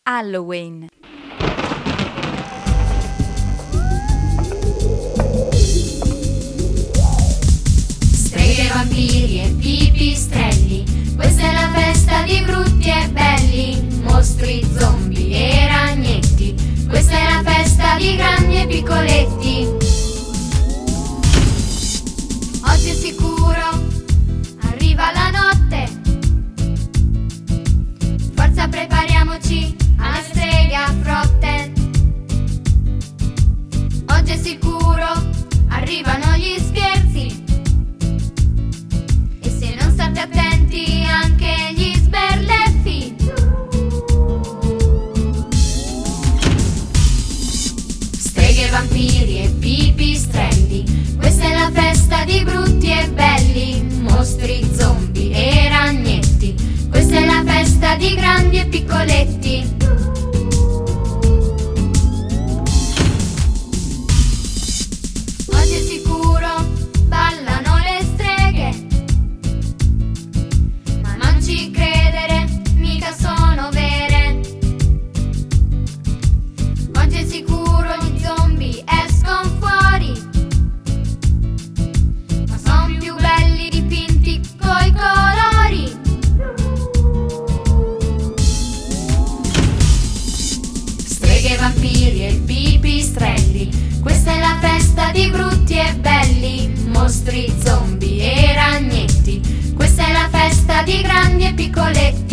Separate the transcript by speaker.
Speaker 1: Halloween.
Speaker 2: Streghe, vampiri e pipistrelli, questa è la festa di brutti e belli, mostri, zombie e ragnetti, questa è la festa di grandi e piccoletti. Oggi è sicuro, arriva la notte, forza prepariamoci alle streghe a frotte. Oggi è sicuro, arrivano gli scherzi, e se non state attenti anche gli sberleffi. Streghe, vampiri e pipistrelli, questa è la festa di brutti e belli, mostri, zombie e ragnetti, questa è la festa di grandi e piccoletti. Oggi è sicuro, ballano le streghe, ma non ci credere, mica sono vere. Oggi è sicuro, gli zombie escono fuori, ma son più belli dipinti coi colori. Streghe, vampiri e pipistrelli, questa è la festa di brutti e belli, mostri, zombie e ragnetti, questa è la festa di grandi e piccoletti.